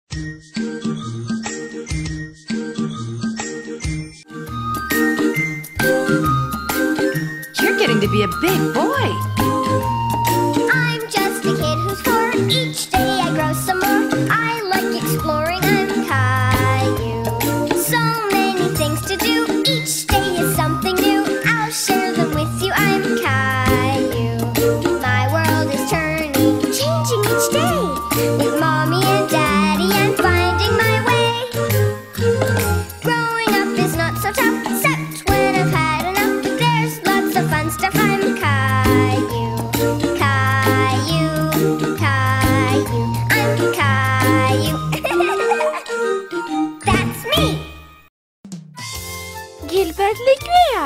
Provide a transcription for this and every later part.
You're getting to be a big boy. I'm just a kid who's 4. Each day I grow some more. I like exploring. I'm Caillou. So many things to do. Each day is something new. I'll share them with you. I'm Caillou. My world is turning, changing each day. With Mommy and Daddy, I'm finding my way. Growing up is not so tough, except when I've had enough. But there's lots of fun stuff. I'm Caillou, Caillou, Caillou. I'm Caillou. That's me. Gilbert لەکوێیە؟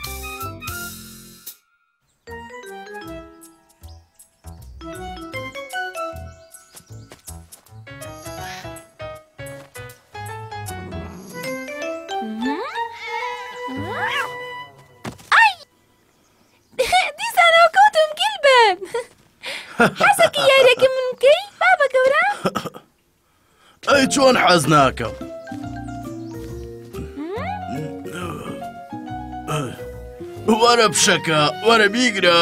دیسانەوە کەوتم گیلبەرت. حەزێکی یاریەکە من بکەی بابە گەورە؟ ئەی چۆن حەز ناکەم. وەرە پشەکە، وەرە بیگرە.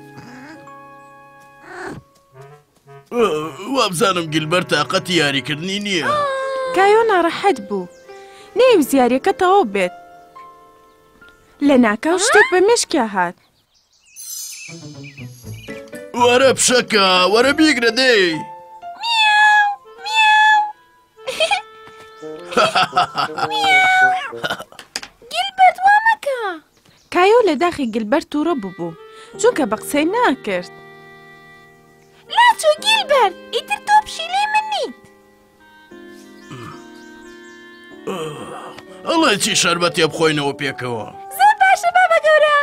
وابزانم گیلبەرت تاقەتی یاریکردنی نییە. کایۆ ناڕەحەت بوو. نەیویست یاریەکە تەواو بێت. لە ناکاو شتێک بە مێشکیا هات. وەرە پشەکە، وەرە بیگرە دەی. گیلبەرت وا مەکە. کایۆ لە داخی گیلبەرت تووڕە بوو چونکە بە قسەی ناکرد. لاچۆ گیلبەرت، ئیتر تۆ پشیلەی من نیت. ئەڵێ چی شەربەتێ بخۆینەوە پێکەوە. زۆر باشە بابە گەورە.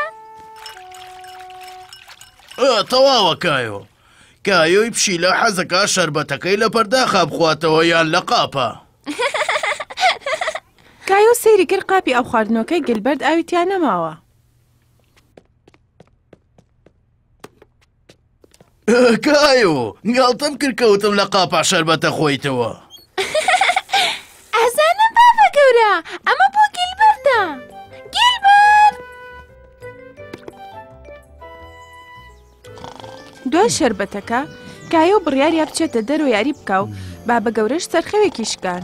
تەواوە کایۆ. کایۆی پشیلە حەزەکە شەربەتەکەی لە پەرداخا بخواتەوە یان لە قاپە. کایۆ سەیری کرد قاپی ئەو خواردنەوەکەی گیلبەرت ئاویتیان نەماوە. کایۆ، گاڵتەم کرد کەوتم لە قاپا شەربەتە خۆیتەوە. ئەزانم بابە گەورە، ئەمە بۆ گیلبەرتە. گیلبەرت! دوای شەربەتەکە کایۆ بڕیاریا بچێتە دەرەوە یاری بکە و بابە گەورەش سەرخەوێکی شکان.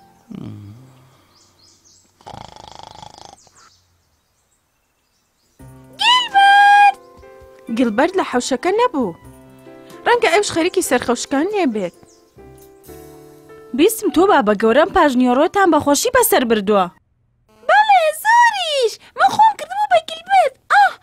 گیلبەرت لە حەوشەکە نەبوو. ڕەنگە ئەوش خەریکی سەرخەوشکان لێ بێت. بیستم تۆ بابە گەورەم پاژنیۆڕۆتان بەخۆشی بەسەر بردووە. بەڵێ زۆریش، من خۆم کردبوو بە گیلبەرت.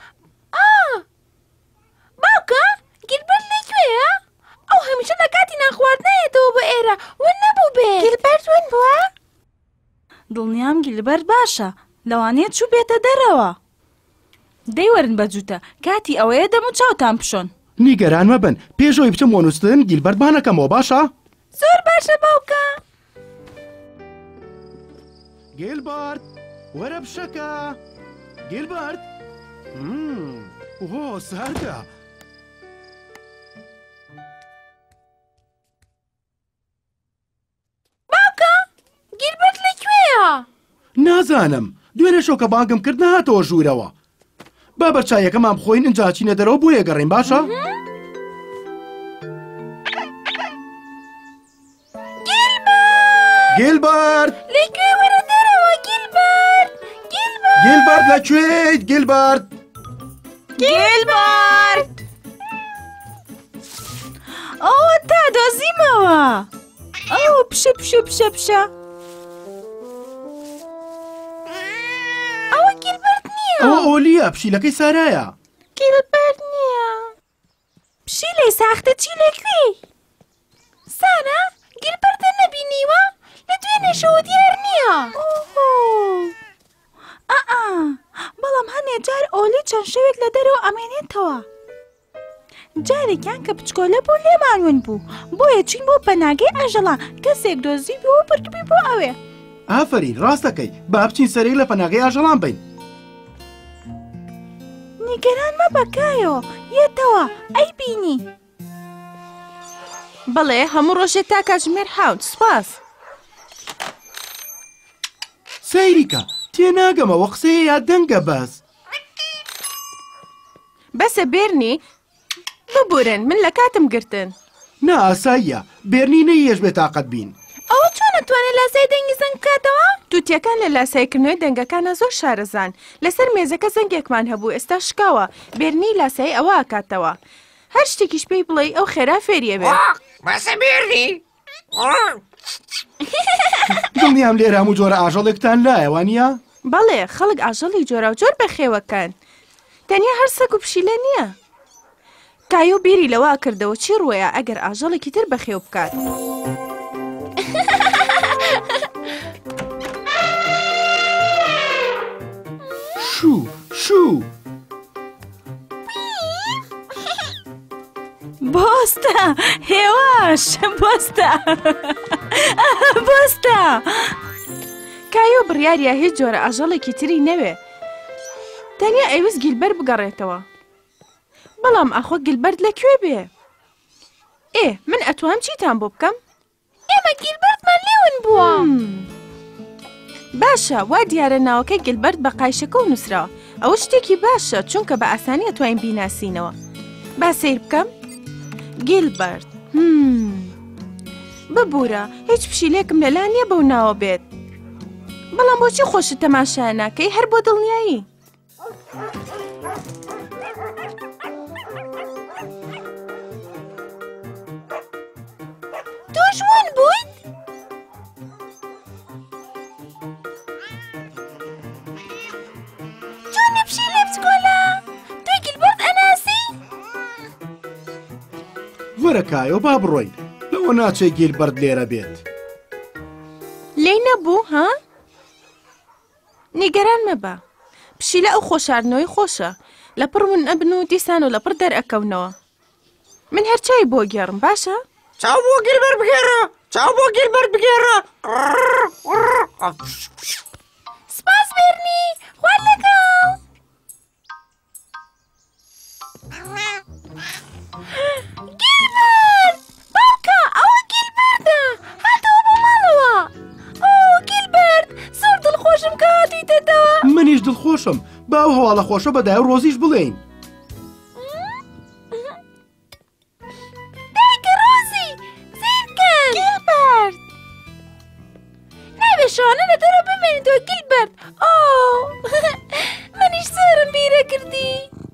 باوکە، گیلبەرت لەکوێیە؟ ئەو هەمیشە لە کاتی ناخواردنایەتەوە بۆ ئێرە، ون نەبوو بێت. گیلبەرت ون بووە؟ دڵنیام گیلبەرت باشە، لەوانەیە چوو بێتە دەرەوە. دەیوەرن بەجووتە، کاتی ئەوەیە دەم و چاوتان پشۆن. نیگەران مەبن، پێشەوەی بچم وەنووسن گیلبەرت بانەکەمەوە باشە؟ زۆر باشە باوکە. گیلبەرت، وەرە پشەکە. گیلبەرت؟ سەردە. باوکە، گیلبەرت لەکوێیە؟ نازانم، دوێنێ شۆکە بانگم کرد نهاتەوە ژوورەوە. با بەرچایەکەمان بخۆین ئینجا چینە دەرەوە بۆ یەگەڕین باشە؟ گیلبەرت! لەکوێ وەرە دەرەوە گیلبەرت! گیلبەرت لەکوێیت گیلبەرت؟ گیلبەرت! ئەوە تا دۆزیمەوە. ئەوە پشە پشە پشە پشە. ئەوە گیلبەرت نییە. ئەوە ئۆلیە، پشیلەکەی سارایە. گیلبەرت نییە. پشیلەی ساختە چی لەکوێی؟ سارا، گیلبەرتە نەبینیوە؟ لە دوێنێشەوە دیار نییە. بەڵام هەنێ جار ئۆلی چەند شەوێک لە دەرەوە ئەمێنێتەوە. جارێکیان کە پچکۆلە بوو لێمانون بوو، بۆیە چین بۆ پەناگەی ئاژەڵان، کەسێک دۆزی بووە پردبی بۆ ئەوێ. ئافرین، ڕاستەکەی، با بچین سەرێک لە پەناگەی ئاژەڵان بین. نیگەران مەبە کایۆ، یێتەوە، ئەی بینی. بەڵێ هەموو ڕۆژێک تا کاتژمێر 7 سوپاس. سەیریکە تێناگەمەوە قسەیە یا دەنگە بەس. بەسە بێرنی ببورن من لە کاتم گرتن. نا ئاساییە بێرنی نەیەش بێتاقەت بین. ئەوە چۆن نەتوانێت لاسای دەنگی زەنگ بکاتەوە؟ تووتیەکان لە لاسایکردنەوەی دەنگەکانە زۆر شارەزان. لەسەر مێزەکە زەنگێکمان هەبوو ئێستا شکاوە. بێرنی لاسایی ئەوە ئاکاتەوە. هەر شتێکیش پێی بڵێ ئەو خێرا فێریە بێت. بەسە بێرنی دڵنیام لێرە هەموو جۆرە ئاژەڵێکتان لایە وانە؟ بەڵێ خەڵک ئاژەڵی جۆرا و جۆر بەخێوەکان. تەنیا هەر سەگ و پشیلە نییە. کایۆ بیری لەوە کردەوە چی ڕوەیە ئەگەر ئاژەڵێکی تر بەخێو بکات. شوو بۆستە هێواش بۆستە بۆستە. کایۆ بڕیاریە هیچ جۆرە ئاژەڵێکی تری نەوێ. تەنیا ئەویست گیلبەر بگەڕێتەوە. بەڵام ئەخۆ گیلبەرت لەکوێ بێ؟ من ئەتوانم چیتان بۆ بکەم؟ ئێمە گیلبەرتمان لێون بووە. باشە وا دیارە ناوەکەی گیلبەرت بە قایشەکە و نووسراوە. ئەوە شتێکی باشە چونکە بە ئاسانی ئەتوانین بیناسینەوە. با سیر بکەم؟ گیلبەرت ببوورە هیچ پشیلێکم لەلا نییە بەو ناوە بێت. بەڵام بۆچی خۆشت تەماشا ناکەی هەر بۆ دڵنیایی؟ تۆ جوان بوویت؟ چۆنە پشیلێ بچکۆلە؟ تۆی گیلبەرت ئەناسی؟ وەرە کایۆ با بڕۆین لەوە ناچێ گیلبەرت لێرە بێت. لێی نەبوو ها؟ نیگەران مەبە. پشیلە ئەو خۆشاردنەوەی خۆشە. لە پڕ من ئەبن و دیسان و لە پڕ دەرئەکەونەوە. من هەرچای بۆ گێڕم باشە؟ چاو بۆ گیلبەر بگێڕە چاو بۆ گیلبەر بگێڕە. سپاس بێرنی خوار لەگەڵ. گیلبەرت باوکە ئەوە گیلبەردە هاتەوە بۆ ماڵەوە. گیلبەرت زۆر دڵخۆشم کە هاتوویتەوە. منیش دڵخۆشم باو هەواڵە خۆشە بەدای و ڕۆزیش بڵێین. دایکە ڕۆزی زیرکەن. گیلبەرت نابێ شانە لە دەرە بمێنیتەوە گیلبەرت. منیش زۆرم بیرە کردی.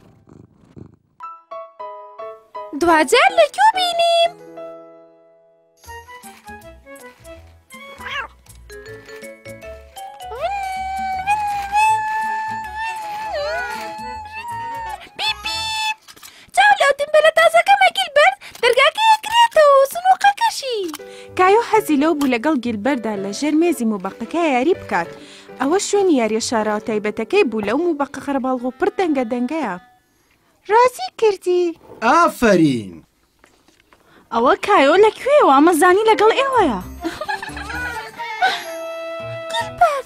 دوجار لەکوێ بینیم؟ کایۆ حەزی لەو بوو لەگەڵ گیلبەردا لە ژێر مێزی موبەقەکە یاری بکات. ئەوە شوێنی یاریە شاراوە تایبەتەکەی بوو لەو موبەقە خەرباڵغ و پڕ دەنگە دەنگەیە. ڕازی کردی؟ ئافرین. ئەوە کایۆ لەکوێوە ئەمەزانی لەگەڵ ئێوەیە. گیلبەرت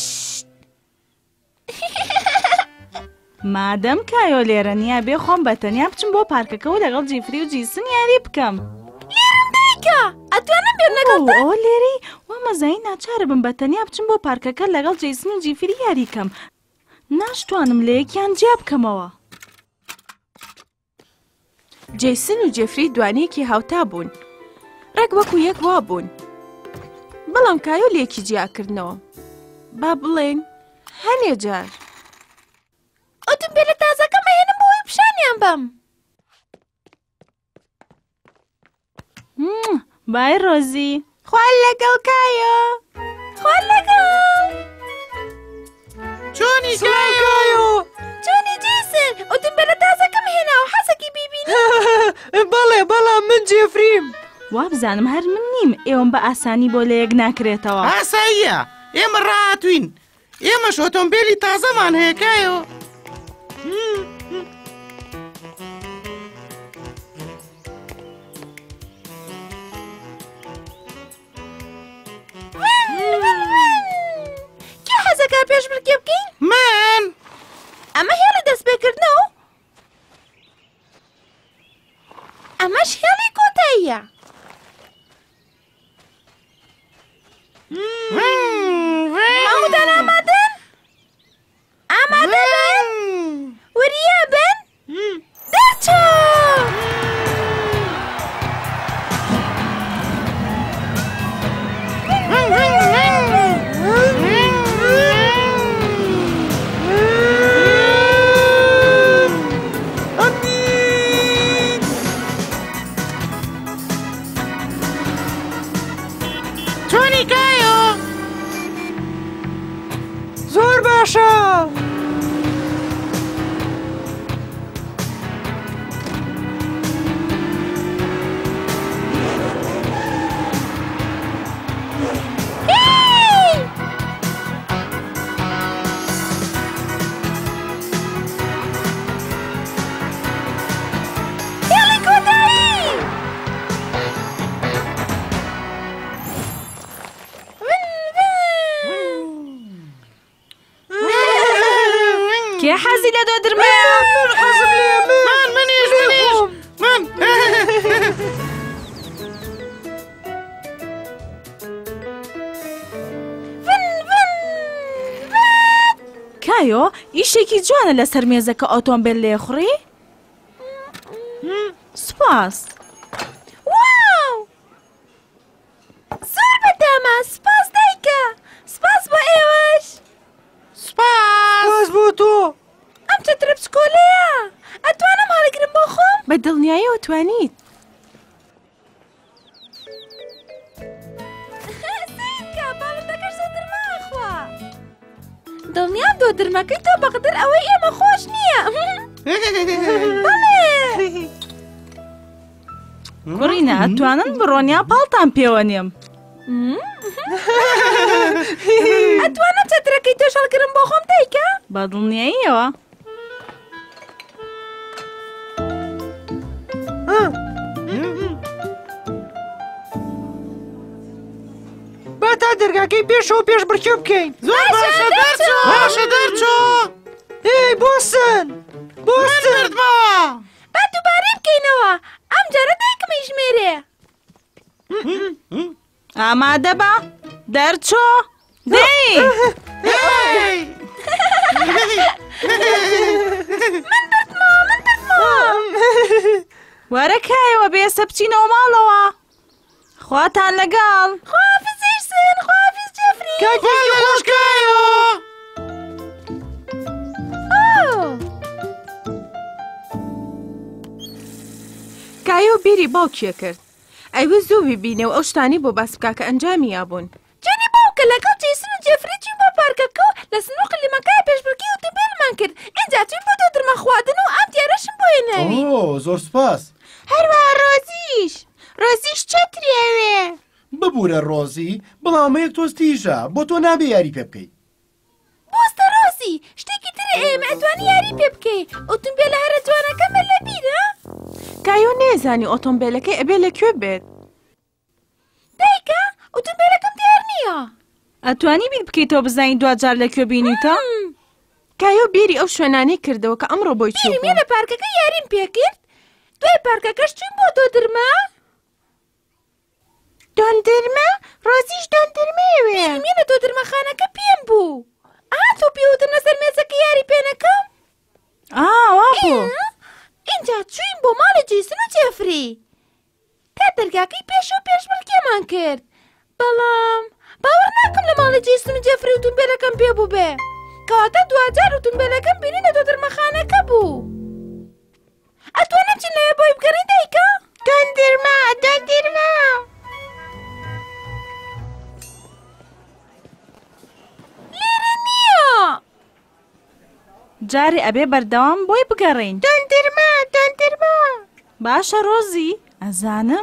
مادەم کایۆ لێرە نییە بێ خۆم بەتەنیا بچم بۆ پارکەکە و لەگەڵ جیفری و جیسن یاری بکەم. لێرم دایکە ئەتوانم بێم لەگەڵ ئەوە لێرەی وامەزایی ناچارە بم بەتەنیا بچم بۆ پارکەکە لەگەڵ جیسن و جیفری یاریکەم. ناشتوانم لە یەکیان جیا بکەمەوە. جیسن و جێفری دوانەیەکی هاوتا بوون. ڕێک وەکو یەک وا بوون. بەڵام کایۆ لێکی جیاکردنەوە. با بڵێن هەنێ جار. ئۆتۆمبیلە تازەکەم هێنم بۆی پیشانیان بەم. بای ڕۆزی. خوار لەگەڵ کایۆ. خوار لەگەڵ. چۆنی کایۆ؟ چۆنی جیسن ئۆتۆمبیلە تازەکەم هێناوە حەزێکی بیبینی؟ بەڵێ بەڵام من جێفریم. وا بزانم هەر من نیم ئێوەم بە ئاسانی بۆ لە یەک ناکرێتەوە. ئاساییە ئێمە ڕاتوین. ئێمەش ئۆتۆمبیلی تازەمان هەیە کایۆ. کێ حەزەکە پێش بڕکێ بکەین؟ من ئەمە هێڵی دەستپێکردنەوە؟ ئەمەش هێڵی کۆتاییە. مامۆدانە چۆنی کایۆ؟ زۆر باشە. کێ حەزی لە دۆدرمەیە؟ من حەزم لێ. منیش. من. کایۆ ئیشێکی جوانە لەسەر مێزەکە ئۆتۆمبیل لێخوڕی؟ سوپاس. واو! زۆر بەدامە. سپاس دایکە. سپاس بۆ ئێوەش. سپاس بۆ تۆ. ئەم چەترە بچکۆلەیە. ئەتوانم هەڵەگرم بۆ خۆم؟ بە دڵنیاییەوە توانیت. سیدکە باڵندەکەش دۆدرمە ئەخوا. دڵنیام دۆدرمەکەی تۆ بەقدر ئەوەی ئێمە خۆش نییە. کوڕینە ئەتوانن بڕۆنیا پاڵتان پێوەنیم. ئەتوانم چەترەکەی تۆش هەڵگرم بۆ خۆم دایکە؟ بە دڵنیاییەوە. با تا دەرگاکەی پێشەوە پێش بڕکێ بکەین. زۆر باشە دەرچۆ. ئێ بۆسن. بردمەوە. با دووبارەی بکەینەوە. ئەم جارە دایکمی ژمێرێ. ئامادە بە دەرچۆ دەی. وەرە کایەوە بێسە بچینەوە ماڵەوە. خواتان لەگەڵ. خواحافیز ئیرسن. خواحافیز جەفری. کاکی خۆش کایۆ. کایۆ بیری باوکیە کرد. ئەیوە زوو ببینێ و ئەو شتانی بۆ باس بکا کە ئەنجامی یابوون. جانی باوکە لەگەڵ جێسن و جەفری چین بۆ پارکەکە و لە سنووق لیمەکەی پێشبڕکێ ئۆتۆمبیلمان کرد. ئینجا چوین بۆ دۆدرمە خواردن و ئەم دیارەشم بۆ هێناوی. زۆر سپاس. هەروەها ڕۆزیش چەتری ئەوێ. ببوورە ڕۆزی، بەڵام یەک تۆز تیژە بۆ تۆ نابێ یاری پێ بکەیت. بۆستە ڕۆزی، شتێکی ترە ئێمە ئەتوانی یاری پێ بکەی. ئۆتۆمبیلە هەرە جوانەکەمە لە بیرە؟ کایۆ نێزانی ئۆتۆمبیلەکەی ئەبێ لەکوێ بێت. دایکە، ئۆتۆمبیلەکەم دیار نییە. ئەتوانی بیر بکەیتەوە بزانین دوجار لەکوێ بینیتە؟ کایۆ بیری ئەو شوێنانەی کردەوە کە ئەمڕۆ بۆی چوو. بیرم لە پارکەکە یاریم پێ کرد. دوای پارکەکەش چوین بۆ دۆدرمە. دۆندرمە؟ ڕۆزیش دۆندرمەیەوێ. بیرم لە دۆدرمەخانەکە پێم بوو. تۆ پێوتم لەسەر مێزەکە یاری پێ نەکەم؟ وا بوو. اینجا چوین بۆ ماڵی جێسن و جێفری. کە دەرگاکەی پێشەوە پێشبڕکێمان کرد. بەڵام باوەڕ ناکەم لە ماڵی جێسن و جێفری ئۆتۆمبیلەکەم پێ بوو بێ. کەواتە دوجار ئۆتۆمبیلەکەم بینی لە دۆدرمەخانەکە بوو. ئەتوانم چین لەوێ بۆی بگەڕین دایکە؟ دۆندرمە. لێرە نییە. جارێ ئەبێ بەردەوام بۆی بگەڕین. دۆندرمە. باشە ڕۆزی، ئەزانم.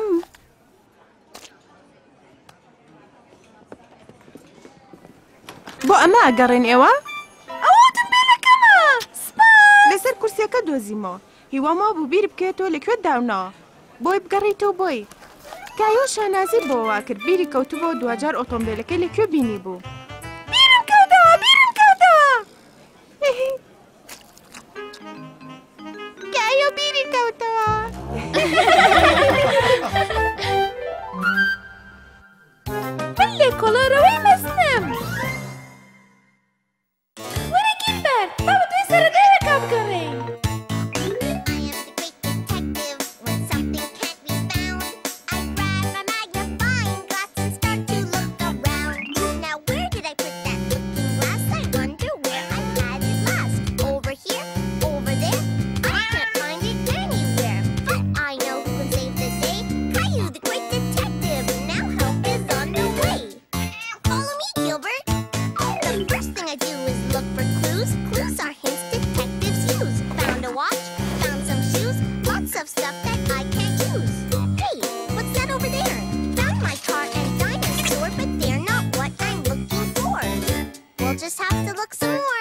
بۆ ئەمە ئەگەڕێن ئێوە؟ ئەوە ئۆتۆمبیلەکەمە. سپاس. لەسەر کورسیەکە دۆزیمەوە. هیوامەوە بوو بیر بکەێتەوە لەکوێ داونەوە. بۆی بگەڕیتەوە بۆی. کایۆ شانازی بۆەوە کرد بیری کەوتوبەوە دوجار ئۆتۆمبیلەکەی لەکوێ بینی بوو. بیرم کەوتەوە. کایۆ بیری کەوتەوە. من لێ کۆڵۆرەوەی مەزنم. وەرە گیلبەر، با بە دوای سەرەدایەکە بگەڕێین. Caillou the great detective, now help is on the way. just have to look some more.